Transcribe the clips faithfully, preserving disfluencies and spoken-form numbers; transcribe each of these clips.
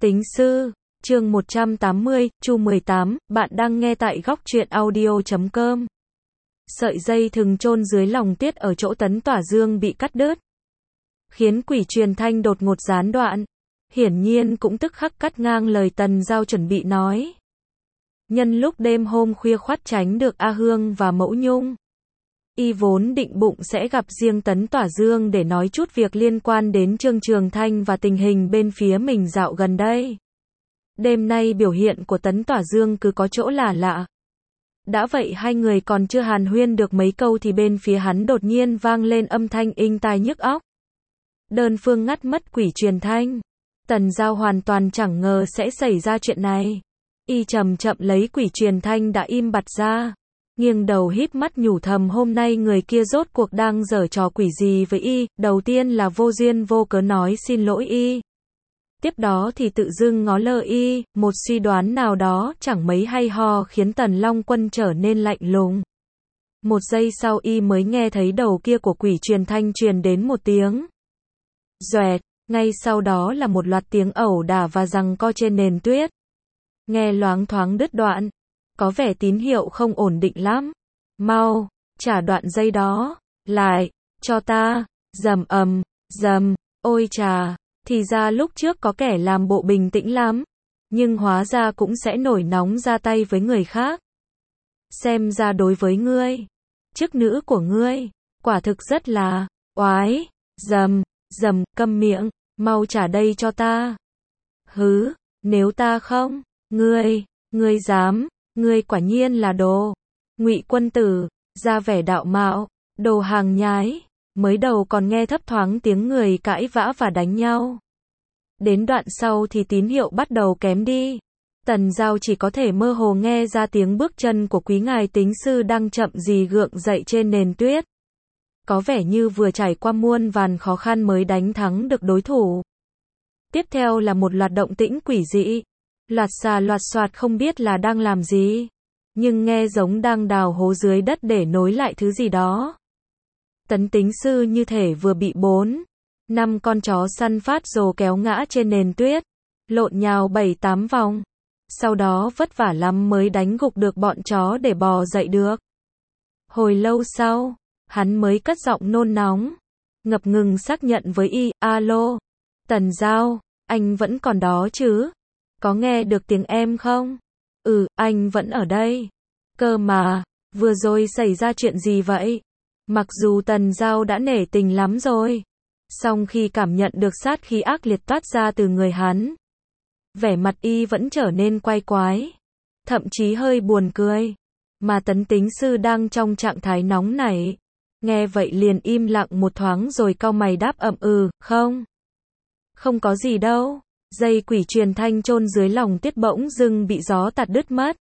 Tính sư, chương một trăm tám mươi, chu mười tám, bạn đang nghe tại góc truyện audio chấm com. Sợi dây thừng chôn dưới lòng tuyết ở chỗ Tấn Tỏa Dương bị cắt đứt, khiến Quỷ Truyền Thanh đột ngột gián đoạn. Hiển nhiên cũng tức khắc cắt ngang lời Tần Giao chuẩn bị nói. Nhân lúc đêm hôm khuya khoắt tránh được A Hương và Mẫu Nhung, y vốn định bụng sẽ gặp riêng Tấn Tỏa Dương để nói chút việc liên quan đến Trương Trường Thanh và tình hình bên phía mình dạo gần đây. Đêm nay biểu hiện của Tấn Tỏa Dương cứ có chỗ lạ lạ. Đã vậy hai người còn chưa hàn huyên được mấy câu thì bên phía hắn đột nhiên vang lên âm thanh inh tai nhức óc. Đơn phương ngắt mất Quỷ Truyền Thanh. Tần Giao hoàn toàn chẳng ngờ sẽ xảy ra chuyện này. Y chậm chậm lấy Quỷ Truyền Thanh đã im bặt ra, nghiêng đầu híp mắt nhủ thầm hôm nay người kia rốt cuộc đang giở trò quỷ gì với y. Đầu tiên là vô duyên vô cớ nói xin lỗi y, tiếp đó thì tự dưng ngó lơ y. Một suy đoán nào đó chẳng mấy hay ho khiến Tần Long Quân trở nên lạnh lùng. Một giây sau y mới nghe thấy đầu kia của Quỷ Truyền Thanh truyền đến một tiếng doẹt, ngay sau đó là một loạt tiếng ẩu đả và giằng co trên nền tuyết. Nghe loáng thoáng đứt đoạn, có vẻ tín hiệu không ổn định lắm. Mau, trả đoạn dây đó lại cho ta. Rầm ầm, rầm, ôi chà, thì ra lúc trước có kẻ làm bộ bình tĩnh lắm, nhưng hóa ra cũng sẽ nổi nóng ra tay với người khác. Xem ra đối với ngươi, chức nữ của ngươi, quả thực rất là oái. Rầm, rầm, câm miệng, mau trả đây cho ta. Hứ, nếu ta không, ngươi, ngươi dám, ngươi quả nhiên là đồ Ngụy Quân Tử, ra vẻ đạo mạo, đồ hàng nhái. Mới đầu còn nghe thấp thoáng tiếng người cãi vã và đánh nhau. Đến đoạn sau thì tín hiệu bắt đầu kém đi. Tần Giao chỉ có thể mơ hồ nghe ra tiếng bước chân của quý ngài tính sư đang chậm rì gượng dậy trên nền tuyết. Có vẻ như vừa trải qua muôn vàn khó khăn mới đánh thắng được đối thủ. Tiếp theo là một loạt động tĩnh quỷ dị. Loạt xà loạt xoạt không biết là đang làm gì, nhưng nghe giống đang đào hố dưới đất để nối lại thứ gì đó. Tấn tính sư như thể vừa bị bốn, năm con chó săn phát rồ kéo ngã trên nền tuyết, lộn nhào bảy tám vòng. Sau đó vất vả lắm mới đánh gục được bọn chó để bò dậy được. Hồi lâu sau, hắn mới cất giọng nôn nóng, ngập ngừng xác nhận với y, alo, Tần Giao, anh vẫn còn đó chứ? Có nghe được tiếng em không? Ừ, anh vẫn ở đây. Cơ mà, vừa rồi xảy ra chuyện gì vậy? Mặc dù Tần Giao đã nể tình lắm rồi, song khi cảm nhận được sát khí ác liệt toát ra từ người hắn, vẻ mặt y vẫn trở nên quay quái, thậm chí hơi buồn cười. Mà Tấn tính sư đang trong trạng thái nóng nảy, nghe vậy liền im lặng một thoáng rồi cau mày đáp ậm ừ, không. Không có gì đâu. Dây Quỷ Truyền Thanh chôn dưới lòng tuyết bỗng dưng bị gió tạt đứt mất.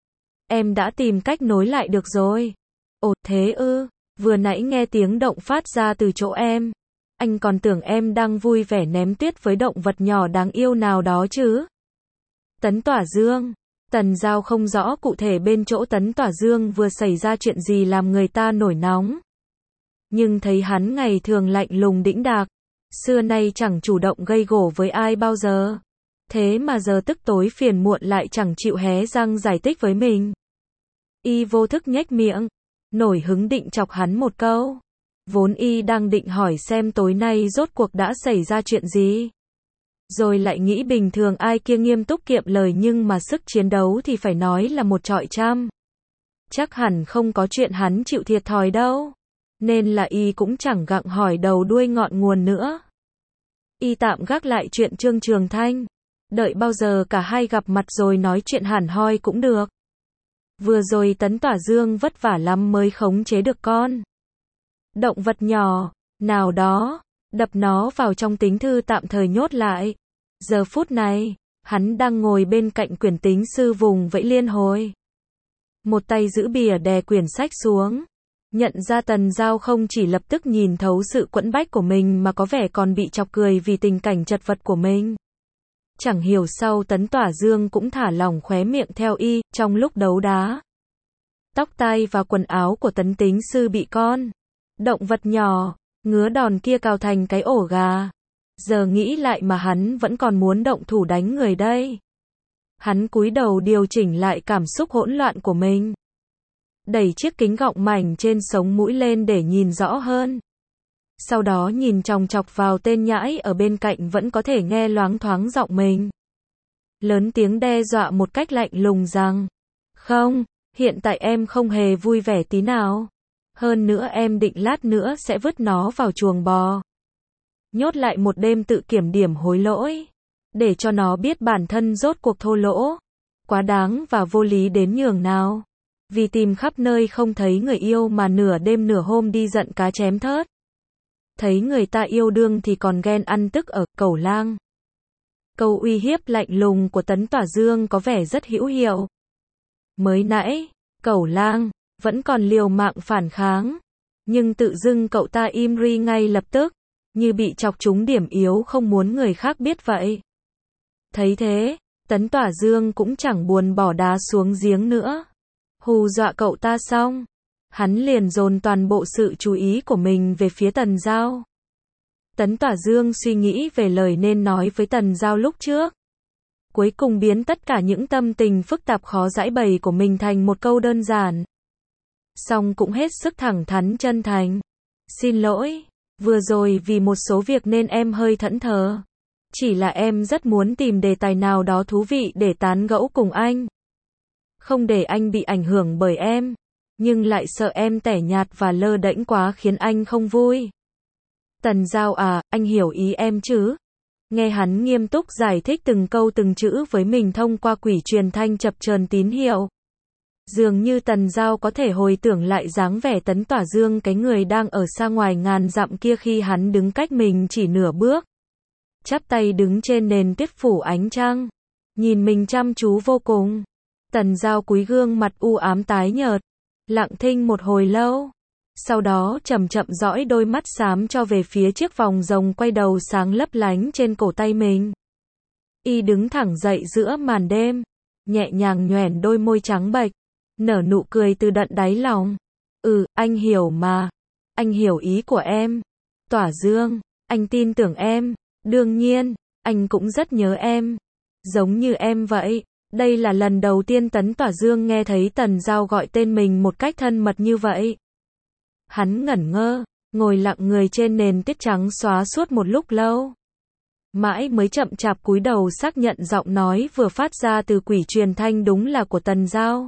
Em đã tìm cách nối lại được rồi. Ồ, thế ư? Vừa nãy nghe tiếng động phát ra từ chỗ em, anh còn tưởng em đang vui vẻ ném tuyết với động vật nhỏ đáng yêu nào đó chứ. Tấn Tỏa Dương. Tần Giao không rõ cụ thể bên chỗ Tấn Tỏa Dương vừa xảy ra chuyện gì làm người ta nổi nóng, nhưng thấy hắn ngày thường lạnh lùng đĩnh đạc, xưa nay chẳng chủ động gây gổ với ai bao giờ. Thế mà giờ tức tối phiền muộn lại chẳng chịu hé răng giải thích với mình. Y vô thức nhếch miệng, nổi hứng định chọc hắn một câu. Vốn y đang định hỏi xem tối nay rốt cuộc đã xảy ra chuyện gì. Rồi lại nghĩ bình thường ai kia nghiêm túc kiệm lời nhưng mà sức chiến đấu thì phải nói là một trọi trăm. Chắc hẳn không có chuyện hắn chịu thiệt thòi đâu. Nên là y cũng chẳng gặng hỏi đầu đuôi ngọn nguồn nữa. Y tạm gác lại chuyện Trương Trường Thanh, đợi bao giờ cả hai gặp mặt rồi nói chuyện hẳn hoi cũng được. Vừa rồi Tấn Tỏa Dương vất vả lắm mới khống chế được con động vật nhỏ nào đó, đập nó vào trong tính thư tạm thời nhốt lại. Giờ phút này, hắn đang ngồi bên cạnh quyển tính sư vùng vẫy liên hồi. Một tay giữ bìa đè quyển sách xuống. Nhận ra Tần Giao không chỉ lập tức nhìn thấu sự quẫn bách của mình mà có vẻ còn bị chọc cười vì tình cảnh chật vật của mình. Chẳng hiểu sao Tấn Tỏa Dương cũng thả lỏng khóe miệng theo y, trong lúc đấu đá. Tóc tai và quần áo của Tấn tính sư bị con động vật nhỏ ngứa đòn kia cào thành cái ổ gà. Giờ nghĩ lại mà hắn vẫn còn muốn động thủ đánh người đây. Hắn cúi đầu điều chỉnh lại cảm xúc hỗn loạn của mình. Đẩy chiếc kính gọng mảnh trên sống mũi lên để nhìn rõ hơn. Sau đó nhìn chòng chọc vào tên nhãi ở bên cạnh vẫn có thể nghe loáng thoáng giọng mình. Lớn tiếng đe dọa một cách lạnh lùng rằng, không, hiện tại em không hề vui vẻ tí nào. Hơn nữa em định lát nữa sẽ vứt nó vào chuồng bò. Nhốt lại một đêm tự kiểm điểm hối lỗi. Để cho nó biết bản thân rốt cuộc thô lỗ. Quá đáng và vô lý đến nhường nào. Vì tìm khắp nơi không thấy người yêu mà nửa đêm nửa hôm đi giận cá chém thớt. Thấy người ta yêu đương thì còn ghen ăn tức ở Cẩu Lang. Câu uy hiếp lạnh lùng của Tấn Tỏa Dương có vẻ rất hữu hiệu. Mới nãy, Cẩu Lang vẫn còn liều mạng phản kháng, nhưng tự dưng cậu ta im ri ngay lập tức, như bị chọc trúng điểm yếu không muốn người khác biết vậy. Thấy thế, Tấn Tỏa Dương cũng chẳng buồn bỏ đá xuống giếng nữa. Hù dọa cậu ta xong, hắn liền dồn toàn bộ sự chú ý của mình về phía Tần Giao. Tấn Tỏa Dương suy nghĩ về lời nên nói với Tần Giao lúc trước. Cuối cùng biến tất cả những tâm tình phức tạp khó giải bày của mình thành một câu đơn giản. Song cũng hết sức thẳng thắn chân thành. Xin lỗi, vừa rồi vì một số việc nên em hơi thẫn thờ. Chỉ là em rất muốn tìm đề tài nào đó thú vị để tán gẫu cùng anh. Không để anh bị ảnh hưởng bởi em, nhưng lại sợ em tẻ nhạt và lơ đễnh quá khiến anh không vui. Tần Giao à, anh hiểu ý em chứ? Nghe hắn nghiêm túc giải thích từng câu từng chữ với mình thông qua quỷ truyền thanh chập chờn tín hiệu. Dường như Tần Giao có thể hồi tưởng lại dáng vẻ Tấn Tỏa Dương cái người đang ở xa ngoài ngàn dặm kia khi hắn đứng cách mình chỉ nửa bước. Chắp tay đứng trên nền tuyết phủ ánh trăng. Nhìn mình chăm chú vô cùng. Tần Giao cúi gương mặt u ám tái nhợt. Lặng thinh một hồi lâu. Sau đó chậm chậm dõi đôi mắt xám cho về phía chiếc vòng rồng quay đầu sáng lấp lánh trên cổ tay mình. Y đứng thẳng dậy giữa màn đêm. Nhẹ nhàng nhoẻn đôi môi trắng bệch. Nở nụ cười từ tận đáy lòng. Ừ, anh hiểu mà. Anh hiểu ý của em. Tỏa Dương, anh tin tưởng em. Đương nhiên, anh cũng rất nhớ em. Giống như em vậy. Đây là lần đầu tiên Tấn Tỏa Dương nghe thấy Tần Giao gọi tên mình một cách thân mật như vậy. Hắn ngẩn ngơ, ngồi lặng người trên nền tuyết trắng xóa suốt một lúc lâu. Mãi mới chậm chạp cúi đầu xác nhận giọng nói vừa phát ra từ quỷ truyền thanh đúng là của Tần Giao.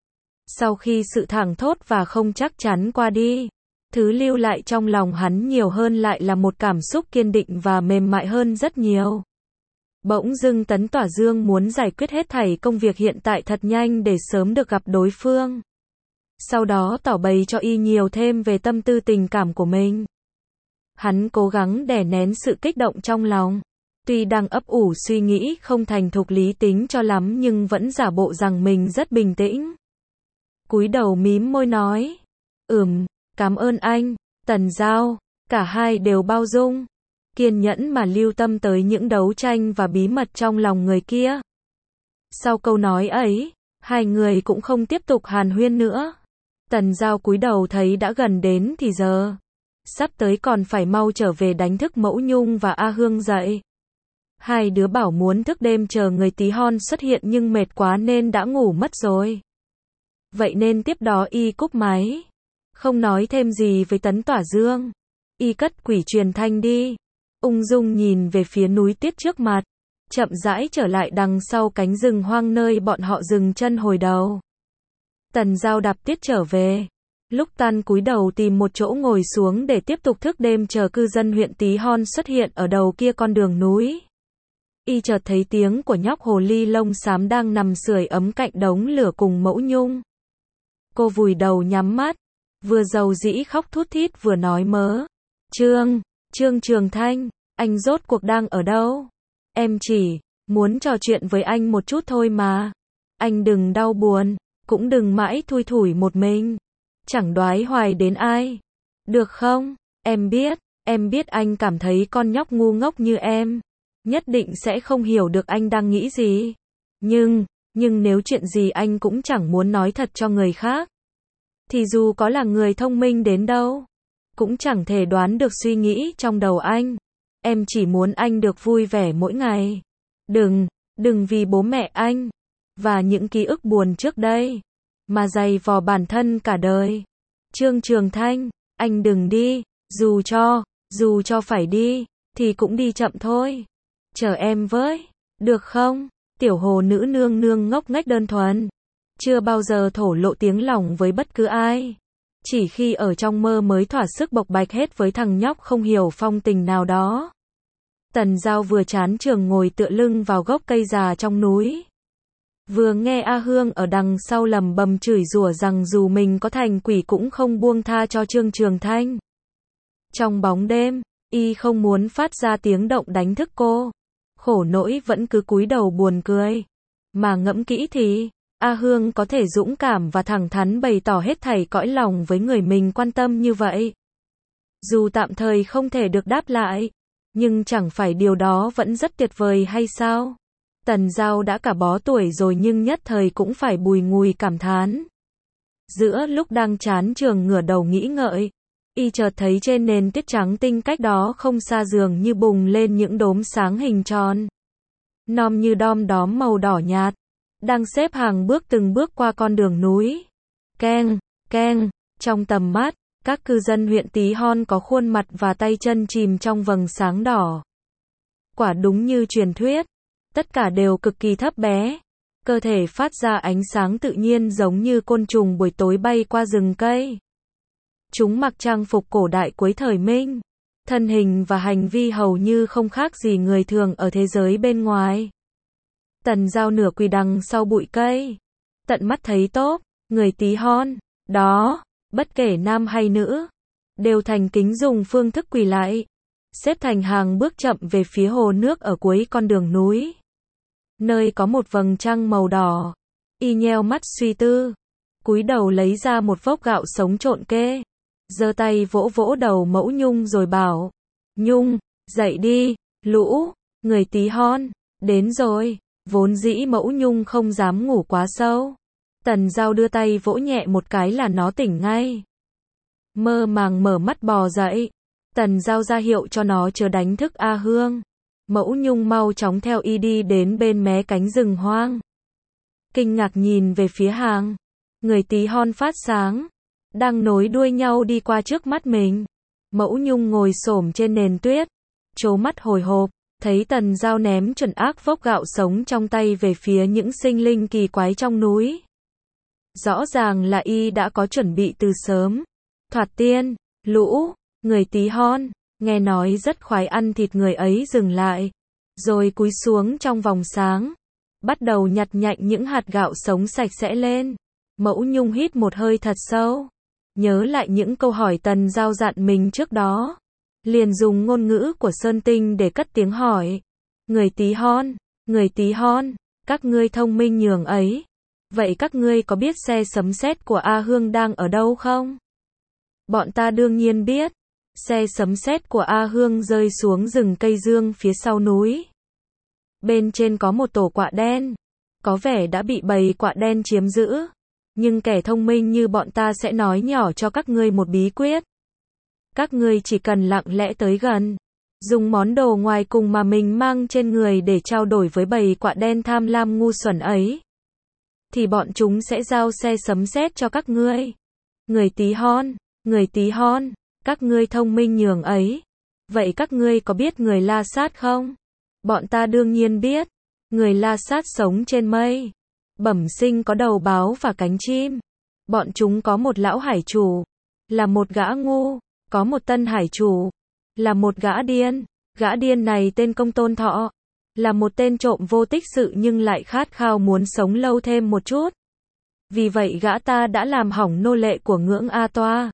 Sau khi sự thảng thốt và không chắc chắn qua đi, thứ lưu lại trong lòng hắn nhiều hơn lại là một cảm xúc kiên định và mềm mại hơn rất nhiều. Bỗng dưng Tấn Tỏa Dương muốn giải quyết hết thảy công việc hiện tại thật nhanh để sớm được gặp đối phương. Sau đó tỏ bày cho y nhiều thêm về tâm tư tình cảm của mình. Hắn cố gắng đè nén sự kích động trong lòng. Tuy đang ấp ủ suy nghĩ không thành thục lý tính cho lắm nhưng vẫn giả bộ rằng mình rất bình tĩnh. Cúi đầu mím môi nói. Ừm, cảm ơn anh, Tần Giao. Cả hai đều bao dung, kiên nhẫn mà lưu tâm tới những đấu tranh và bí mật trong lòng người kia. Sau câu nói ấy, hai người cũng không tiếp tục hàn huyên nữa. Tần Giao cúi đầu thấy đã gần đến thì giờ. Sắp tới còn phải mau trở về đánh thức Mẫu Nhung và A Hương dậy. Hai đứa bảo muốn thức đêm chờ người tí hon xuất hiện nhưng mệt quá nên đã ngủ mất rồi. Vậy nên tiếp đó y cúp máy. Không nói thêm gì với Tấn Tỏa Dương. Y cất quỷ truyền thanh đi. Ung dung nhìn về phía núi tuyết trước mặt. Chậm rãi trở lại đằng sau cánh rừng hoang nơi bọn họ dừng chân hồi đầu. Tần Giao đạp tuyết trở về. Lúc tan cúi đầu tìm một chỗ ngồi xuống để tiếp tục thức đêm chờ cư dân huyện Tí Hon xuất hiện ở đầu kia con đường núi. Y chợt thấy tiếng của nhóc hồ ly lông xám đang nằm sưởi ấm cạnh đống lửa cùng Mẫu Nhung. Cô vùi đầu nhắm mắt, vừa dầu dĩ khóc thút thít vừa nói mớ. Trương, Trương Trường Thanh, anh rốt cuộc đang ở đâu? Em chỉ muốn trò chuyện với anh một chút thôi mà. Anh đừng đau buồn, cũng đừng mãi thui thủi một mình. Chẳng đoái hoài đến ai. Được không? Em biết, em biết anh cảm thấy con nhóc ngu ngốc như em nhất định sẽ không hiểu được anh đang nghĩ gì. Nhưng, nhưng nếu chuyện gì anh cũng chẳng muốn nói thật cho người khác, thì dù có là người thông minh đến đâu, cũng chẳng thể đoán được suy nghĩ trong đầu anh. em chỉ muốn anh được vui vẻ mỗi ngày. Đừng, đừng vì bố mẹ anh, và những ký ức buồn trước đây, mà dày vò bản thân cả đời. Trương Trường Thanh, anh đừng đi, dù cho, dù cho phải đi, thì cũng đi chậm thôi. Chờ em với, được không? Tiểu hồ nữ nương nương ngốc nghếch đơn thuần, chưa bao giờ thổ lộ tiếng lòng với bất cứ ai. Chỉ khi ở trong mơ mới thỏa sức bộc bạch hết với thằng nhóc không hiểu phong tình nào đó. Tần Giao vừa chán trường ngồi tựa lưng vào gốc cây già trong núi, vừa nghe A Hương ở đằng sau lầm bầm chửi rủa rằng dù mình có thành quỷ cũng không buông tha cho Trương Trường Thanh. Trong bóng đêm, y không muốn phát ra tiếng động đánh thức cô. Khổ nỗi vẫn cứ cúi đầu buồn cười. Mà ngẫm kỹ thì, A Hương có thể dũng cảm và thẳng thắn bày tỏ hết thảy cõi lòng với người mình quan tâm như vậy. Dù tạm thời không thể được đáp lại, nhưng chẳng phải điều đó vẫn rất tuyệt vời hay sao? Tần Giao đã cả bó tuổi rồi nhưng nhất thời cũng phải bùi ngùi cảm thán. Giữa lúc đang chán trường ngửa đầu nghĩ ngợi, y chợt thấy trên nền tuyết trắng tinh cách đó không xa giường như bùng lên những đốm sáng hình tròn, nom như đom đóm màu đỏ nhạt, đang xếp hàng bước từng bước qua con đường núi. Keng, keng, trong tầm mắt, các cư dân huyện Tí Hon có khuôn mặt và tay chân chìm trong vầng sáng đỏ. Quả đúng như truyền thuyết, tất cả đều cực kỳ thấp bé, cơ thể phát ra ánh sáng tự nhiên giống như côn trùng buổi tối bay qua rừng cây. Chúng mặc trang phục cổ đại cuối thời Minh, thân hình và hành vi hầu như không khác gì người thường ở thế giới bên ngoài. Tần Giao nửa quỳ đằng sau bụi cây, tận mắt thấy tốt, người Tí Hon đó, bất kể nam hay nữ, đều thành kính dùng phương thức quỳ lại, xếp thành hàng bước chậm về phía hồ nước ở cuối con đường núi, nơi có một vầng trăng màu đỏ. Y nheo mắt suy tư, cúi đầu lấy ra một vốc gạo sống trộn kê, giơ tay vỗ vỗ đầu Mẫu Nhung rồi bảo: Nhung, dậy đi, lũ, người Tí Hon, đến rồi. Vốn dĩ Mẫu Nhung không dám ngủ quá sâu. Tần Giao đưa tay vỗ nhẹ một cái là nó tỉnh ngay. Mơ màng mở mắt bò dậy. Tần Giao ra hiệu cho nó chớ đánh thức A Hương. Mẫu Nhung mau chóng theo y đi đến bên mé cánh rừng hoang. Kinh ngạc nhìn về phía hàng người Tí Hon phát sáng, đang nối đuôi nhau đi qua trước mắt mình. Mẫu Nhung ngồi xổm trên nền tuyết, trố mắt hồi hộp, thấy Tần Giao ném chuẩn ác vốc gạo sống trong tay về phía những sinh linh kỳ quái trong núi. Rõ ràng là y đã có chuẩn bị từ sớm. Thoạt tiên, lũ, người Tí Hon, nghe nói rất khoái ăn thịt người ấy dừng lại, rồi cúi xuống trong vòng sáng, bắt đầu nhặt nhạnh những hạt gạo sống sạch sẽ lên. Mẫu Nhung hít một hơi thật sâu, nhớ lại những câu hỏi Tần Giao dặn mình trước đó, liền dùng ngôn ngữ của Sơn Tinh để cất tiếng hỏi. Người Tí Hon, người Tí Hon, các ngươi thông minh nhường ấy, vậy các ngươi có biết xe sấm sét của A Hương đang ở đâu không? Bọn ta đương nhiên biết. Xe sấm sét của A Hương rơi xuống rừng cây dương phía sau núi. Bên trên có một tổ quạ đen, có vẻ đã bị bầy quạ đen chiếm giữ. Nhưng kẻ thông minh như bọn ta sẽ nói nhỏ cho các ngươi một bí quyết. Các ngươi chỉ cần lặng lẽ tới gần, dùng món đồ ngoài cùng mà mình mang trên người để trao đổi với bầy quạ đen tham lam ngu xuẩn ấy, thì bọn chúng sẽ giao xe sấm sét cho các ngươi. Người Tí Hon, người Tí Hon, các ngươi thông minh nhường ấy, vậy các ngươi có biết người La Sát không? Bọn ta đương nhiên biết. Người La Sát sống trên mây, bẩm sinh có đầu báo và cánh chim. Bọn chúng có một lão hải chủ, là một gã ngu, có một tân hải chủ, là một gã điên. Gã điên này tên Công Tôn Thọ, là một tên trộm vô tích sự nhưng lại khát khao muốn sống lâu thêm một chút. Vì vậy gã ta đã làm hỏng nô lệ của Ngưỡng A Toa,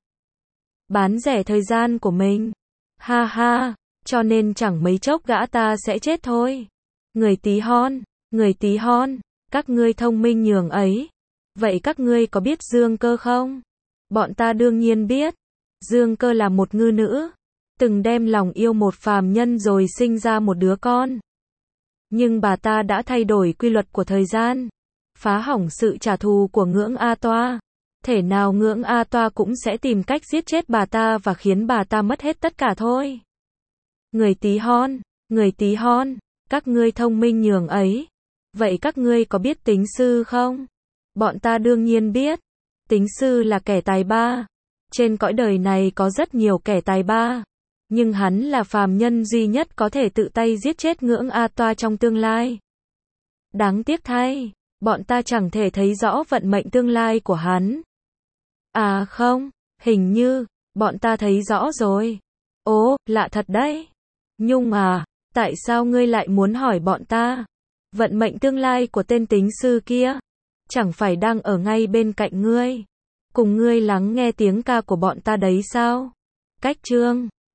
bán rẻ thời gian của mình. Ha ha, cho nên chẳng mấy chốc gã ta sẽ chết thôi. Người Tí Hon, người Tí Hon, các ngươi thông minh nhường ấy, vậy các ngươi có biết Dương Cơ không? Bọn ta đương nhiên biết. Dương Cơ là một ngư nữ, từng đem lòng yêu một phàm nhân rồi sinh ra một đứa con. Nhưng bà ta đã thay đổi quy luật của thời gian, phá hỏng sự trả thù của Ngưỡng A Toa. Thể nào Ngưỡng A Toa cũng sẽ tìm cách giết chết bà ta và khiến bà ta mất hết tất cả thôi. Người tí hon, người tí hon, các ngươi thông minh nhường ấy. Vậy các ngươi có biết tính sư không? Bọn ta đương nhiên biết. Tính sư là kẻ tài ba. Trên cõi đời này có rất nhiều kẻ tài ba. Nhưng hắn là phàm nhân duy nhất có thể tự tay giết chết Ngưỡng A Toa trong tương lai. Đáng tiếc thay, bọn ta chẳng thể thấy rõ vận mệnh tương lai của hắn. À không, hình như, bọn ta thấy rõ rồi. Ồ, lạ thật đấy. Nhung à, tại sao ngươi lại muốn hỏi bọn ta? Vận mệnh tương lai của tên tính sư kia, chẳng phải đang ở ngay bên cạnh ngươi, cùng ngươi lắng nghe tiếng ca của bọn ta đấy sao? Cách chương